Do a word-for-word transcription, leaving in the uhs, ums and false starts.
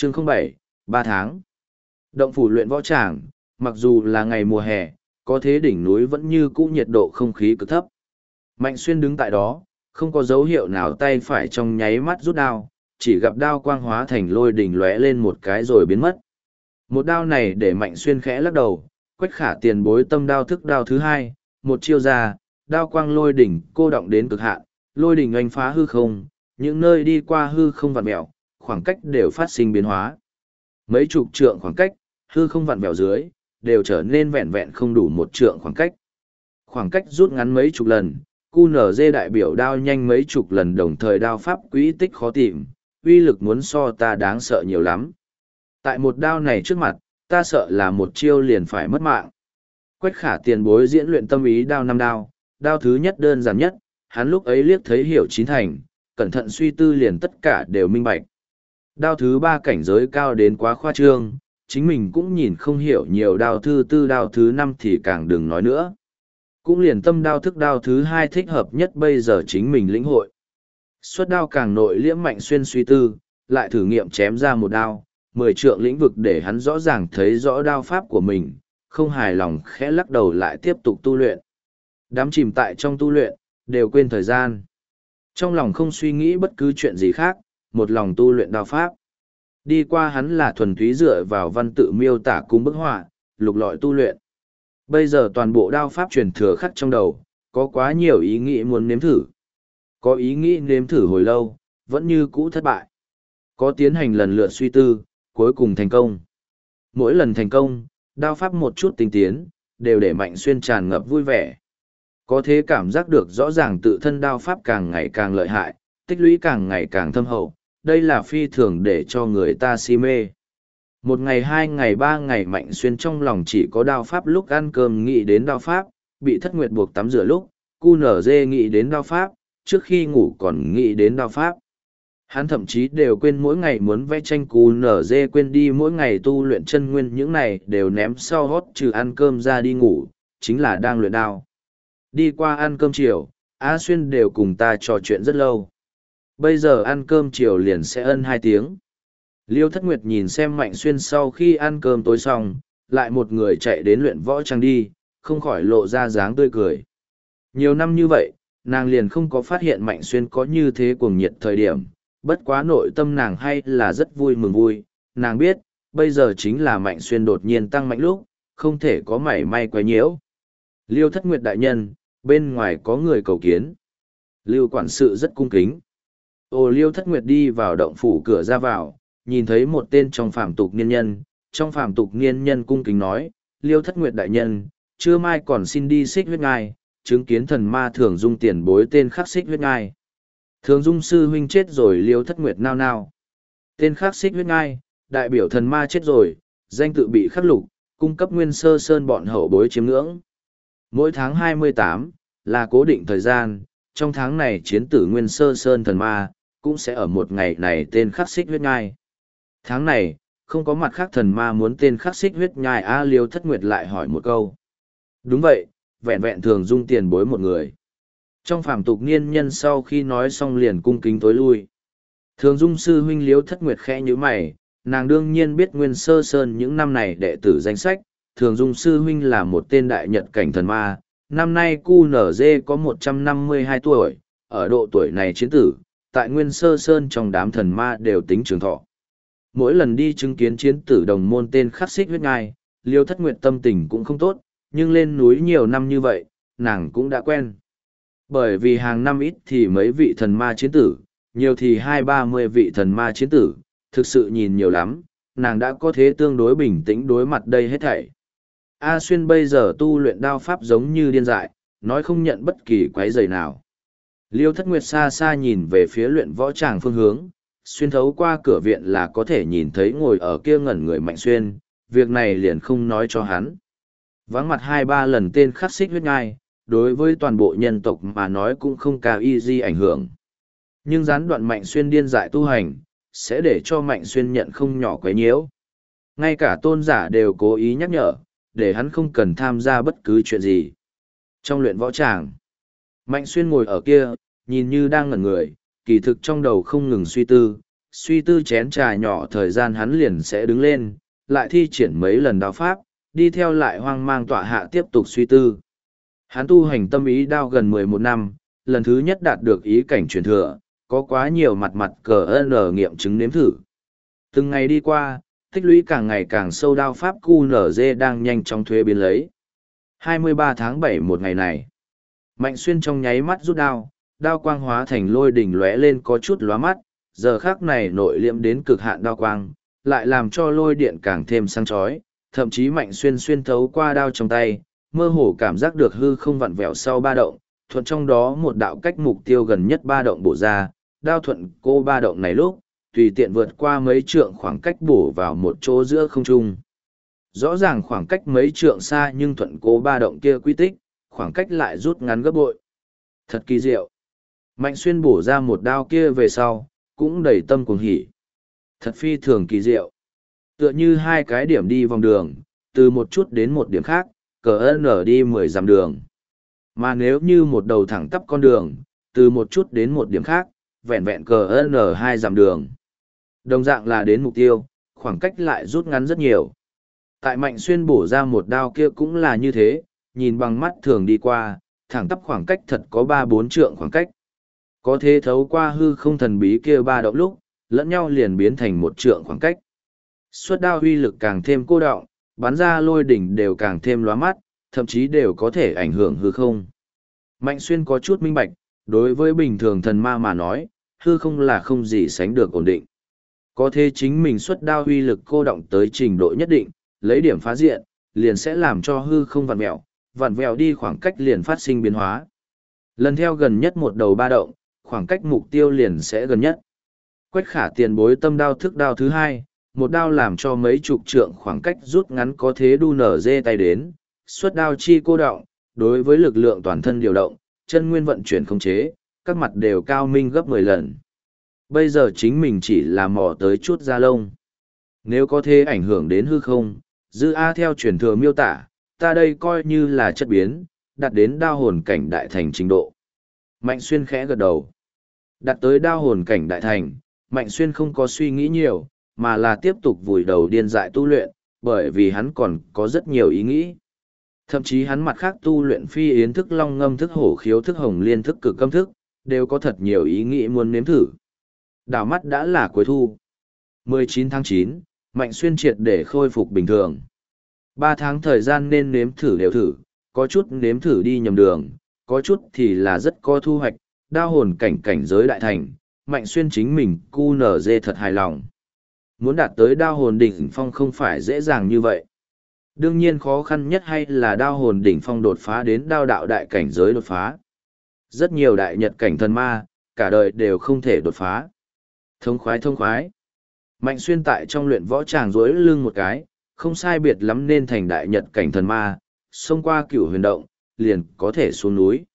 chương không bảy, ba tháng. Động phủ luyện võ tràng, mặc dù là ngày mùa hè, có thế đỉnh núi vẫn như cũ nhiệt độ không khí cực thấp. Mạnh Xuyên đứng tại đó, không có dấu hiệu nào tay phải trong nháy mắt rút đao, chỉ gặp đao quang hóa thành lôi đỉnh lóe lên một cái rồi biến mất. Một đao này để Mạnh Xuyên khẽ lắc đầu, Quách Khả tiền bối tâm đao thức đao thứ hai, một chiêu ra, đao quang lôi đỉnh cô động đến cực hạn, lôi đỉnh oanh phá hư không, những nơi đi qua hư không vặn vẹo, khoảng cách đều phát sinh biến hóa. Mấy chục trượng khoảng cách, hư không vặn vẹo dưới, đều trở nên vẹn vẹn không đủ một trượng khoảng cách. Khoảng cách rút ngắn mấy chục lần, cu nở dê đại biểu đao nhanh mấy chục lần đồng thời đao pháp quỹ tích khó tìm, uy lực muốn so ta đáng sợ nhiều lắm. Tại một đao này trước mặt, ta sợ là một chiêu liền phải mất mạng. Quách Khả tiền bối diễn luyện tâm ý đao năm đao, đao thứ nhất đơn giản nhất, hắn lúc ấy liếc thấy hiểu chín thành, cẩn thận suy tư liền tất cả đều minh bạch. Đao thứ ba cảnh giới cao đến quá khoa trương, chính mình cũng nhìn không hiểu nhiều, đao thứ tư đao thứ năm thì càng đừng nói nữa. Cũng liền tâm đao thức đao thứ hai thích hợp nhất bây giờ chính mình lĩnh hội. Xuất đao càng nội liễm Mạnh Xuyên suy tư, lại thử nghiệm chém ra một đao, mười trượng lĩnh vực để hắn rõ ràng thấy rõ đao pháp của mình, không hài lòng khẽ lắc đầu lại tiếp tục tu luyện. Đám chìm tại trong tu luyện, đều quên thời gian. Trong lòng không suy nghĩ bất cứ chuyện gì khác, một lòng tu luyện đao pháp. Đi qua hắn là thuần túy dựa vào văn tự miêu tả cung bức họa, lục lọi tu luyện. Bây giờ toàn bộ đao pháp truyền thừa khắc trong đầu, có quá nhiều ý nghĩ muốn nếm thử. Có ý nghĩ nếm thử hồi lâu, vẫn như cũ thất bại. Có tiến hành lần lượt suy tư, cuối cùng thành công. Mỗi lần thành công, đao pháp một chút tinh tiến, đều để Mạnh Xuyên tràn ngập vui vẻ. Có thế cảm giác được rõ ràng tự thân đao pháp càng ngày càng lợi hại, tích lũy càng ngày càng thâm hậu, đây là phi thường để cho người ta si mê. Một ngày hai ngày ba ngày Mạnh Xuyên trong lòng chỉ có đao pháp, lúc ăn cơm nghĩ đến đao pháp, bị Thất Nguyệt buộc tắm rửa lúc, cu nở dê nghĩ đến đao pháp, trước khi ngủ còn nghĩ đến đao pháp. Hắn thậm chí đều quên mỗi ngày muốn vẽ tranh, cu nở dê quên đi mỗi ngày tu luyện chân nguyên, những này đều ném sau hót, trừ ăn cơm ra đi ngủ, chính là đang luyện đao. Đi qua ăn cơm chiều, Á Xuyên đều cùng ta trò chuyện rất lâu. Bây giờ ăn cơm chiều liền sẽ ân hai tiếng. Liêu Thất Nguyệt nhìn xem Mạnh Xuyên sau khi ăn cơm tối xong, lại một người chạy đến luyện võ trang đi, không khỏi lộ ra dáng tươi cười. Nhiều năm như vậy, nàng liền không có phát hiện Mạnh Xuyên có như thế cuồng nhiệt thời điểm, bất quá nội tâm nàng hay là rất vui mừng vui, nàng biết, bây giờ chính là Mạnh Xuyên đột nhiên tăng mạnh lúc, không thể có mảy may quấy nhiễu. Liêu Thất Nguyệt đại nhân, bên ngoài có người cầu kiến. Lưu quản sự rất cung kính. Ồ, Liêu Thất Nguyệt đi vào động phủ cửa ra vào, nhìn thấy một tên trong phàm tục niên nhân, trong phàm tục niên nhân cung kính nói, Liêu Thất Nguyệt đại nhân, trưa mai còn xin đi xích huyết ngai, chứng kiến thần ma Thường Dung tiền bối tên khắc xích huyết ngai. Thường Dung sư huynh chết rồi. Liêu Thất Nguyệt nao nao. Tên khắc xích huyết ngai, đại biểu thần ma chết rồi, danh tự bị khắc lục, cung cấp Nguyên Sơ Sơn bọn hậu bối chiếm ngưỡng. Mỗi tháng hai mươi tám là cố định thời gian, trong tháng này chiến tử Nguyên Sơ Sơn thần ma, cũng sẽ ở một ngày này tên khắc xích huyết ngai. Tháng này, không có mặt khác thần ma muốn tên khắc xích huyết nhai a. Liêu Thất Nguyệt lại hỏi một câu. Đúng vậy, vẹn vẹn Thường Dung tiền bối một người. Trong phàm tục niên nhân sau khi nói xong liền cung kính tối lui. Thường Dung sư huynh Liêu Thất Nguyệt khẽ như mày, nàng đương nhiên biết Nguyên Sơ Sơn những năm này đệ tử danh sách. Thường Dung sư huynh là một tên đại nhật cảnh thần ma, năm nay cu nở dê có một trăm năm mươi hai tuổi, ở độ tuổi này chiến tử, tại Nguyên Sơ Sơn trong đám thần ma đều tính trường thọ. Mỗi lần đi chứng kiến chiến tử đồng môn tên khắc xích huyết ngai, Liêu Thất Nguyệt tâm tình cũng không tốt, nhưng lên núi nhiều năm như vậy, nàng cũng đã quen. Bởi vì hàng năm ít thì mấy vị thần ma chiến tử, nhiều thì hai ba mươi vị thần ma chiến tử, thực sự nhìn nhiều lắm, nàng đã có thế tương đối bình tĩnh đối mặt đây hết thảy. A Xuyên bây giờ tu luyện đao pháp giống như điên dại, nói không nhận bất kỳ quấy rầy nào. Liêu Thất Nguyệt xa xa nhìn về phía luyện võ tràng phương hướng, xuyên thấu qua cửa viện là có thể nhìn thấy ngồi ở kia ngẩn người Mạnh Xuyên, việc này liền không nói cho hắn. Vắng mặt hai ba lần tên khắc xích huyết ngai, đối với toàn bộ nhân tộc mà nói cũng không cao y di ảnh hưởng. Nhưng gián đoạn Mạnh Xuyên điên dại tu hành, sẽ để cho Mạnh Xuyên nhận không nhỏ quấy nhiễu. Ngay cả tôn giả đều cố ý nhắc nhở, để hắn không cần tham gia bất cứ chuyện gì. Trong luyện võ tràng, Mạnh Xuyên ngồi ở kia, nhìn như đang ngẩn người, kỳ thực trong đầu không ngừng suy tư, suy tư chén trà nhỏ thời gian hắn liền sẽ đứng lên, lại thi triển mấy lần đao pháp, đi theo lại hoang mang tọa hạ tiếp tục suy tư. Hắn tu hành tâm ý đao gần mười một năm, lần thứ nhất đạt được ý cảnh truyền thừa, có quá nhiều mặt mặt cờ ân nghiệm chứng nếm thử. Từng ngày đi qua, tích lũy càng ngày càng sâu đao pháp cu nở dê đang nhanh chóng thuế biến lấy. hai mươi ba tháng bảy một ngày này, Mạnh Xuyên trong nháy mắt rút đao, đao quang hóa thành lôi đỉnh lóe lên có chút lóa mắt, giờ khắc này nội liễm đến cực hạn đao quang, lại làm cho lôi điện càng thêm sáng chói, thậm chí Mạnh Xuyên xuyên thấu qua đao trong tay, mơ hồ cảm giác được hư không vặn vẹo sau ba động, thuận trong đó một đạo cách mục tiêu gần nhất ba động bổ ra, đao thuận cô ba động này lúc, tùy tiện vượt qua mấy trượng khoảng cách bổ vào một chỗ giữa không trung. Rõ ràng khoảng cách mấy trượng xa nhưng thuận cố ba động kia quy tích, khoảng cách lại rút ngắn gấp bội. Thật kỳ diệu. Mạnh Xuyên bổ ra một đao kia về sau, cũng đầy tâm cuồng hỉ. Thật phi thường kỳ diệu. Tựa như hai cái điểm đi vòng đường, từ một chút đến một điểm khác, cờ ân ở đi mười dặm đường. Mà nếu như một đầu thẳng tắp con đường, từ một chút đến một điểm khác, vẹn vẹn cờ ân ở hai dặm đường. Đồng dạng là đến mục tiêu, khoảng cách lại rút ngắn rất nhiều. Tại Mạnh Xuyên bổ ra một đao kia cũng là như thế, nhìn bằng mắt thường đi qua, thẳng tắp khoảng cách thật có ba bốn trượng khoảng cách. Có thể thấu qua hư không thần bí kia ba động lúc, lẫn nhau liền biến thành một trượng khoảng cách. Xuất đao uy lực càng thêm cô đọng, bắn ra lôi đỉnh đều càng thêm lóa mắt, thậm chí đều có thể ảnh hưởng hư không. Mạnh Xuyên có chút minh bạch, đối với bình thường thần ma mà nói, hư không là không gì sánh được ổn định. Có thể chính mình xuất đao uy lực cô động tới trình độ nhất định, lấy điểm phá diện, liền sẽ làm cho hư không vặn vẹo, vặn vẹo đi khoảng cách liền phát sinh biến hóa. Lần theo gần nhất một đầu ba động, khoảng cách mục tiêu liền sẽ gần nhất. Quách Khả tiền bối tâm đao thức đao thứ hai, một đao làm cho mấy chục trượng khoảng cách rút ngắn có thế đu nở dê tay đến, xuất đao chi cô động, đối với lực lượng toàn thân điều động, chân nguyên vận chuyển khống chế, các mặt đều cao minh gấp mười lần. Bây giờ chính mình chỉ là mò tới chút da lông. Nếu có thể ảnh hưởng đến hư không, dư A theo truyền thừa miêu tả, ta đây coi như là chất biến, đạt đến đao hồn cảnh đại thành trình độ. Mạnh Xuyên khẽ gật đầu. Đạt tới đao hồn cảnh đại thành, Mạnh Xuyên không có suy nghĩ nhiều, mà là tiếp tục vùi đầu điên dại tu luyện, bởi vì hắn còn có rất nhiều ý nghĩ. Thậm chí hắn mặt khác tu luyện phi yến thức long ngâm thức hổ khiếu thức hồng liên thức cực âm thức, đều có thật nhiều ý nghĩ muốn nếm thử. Đảo mắt đã là cuối thu. mười chín tháng chín, Mạnh Xuyên triệt để khôi phục bình thường. Ba tháng thời gian nên nếm thử đều thử, có chút nếm thử đi nhầm đường, có chút thì là rất có thu hoạch, đao hồn cảnh cảnh giới đại thành, Mạnh Xuyên chính mình cu nở dê thật hài lòng. Muốn đạt tới đao hồn đỉnh phong không phải dễ dàng như vậy. Đương nhiên khó khăn nhất hay là đao hồn đỉnh phong đột phá đến đao đạo đại cảnh giới đột phá. Rất nhiều đại nhật cảnh thần ma, cả đời đều không thể đột phá. Thông khoái thông khoái. Mạnh Xuyên tại trong luyện võ tràng rối lưng một cái, không sai biệt lắm nên thành đại nhật cảnh thần ma, xông qua cửu huyền động, liền có thể xuống núi.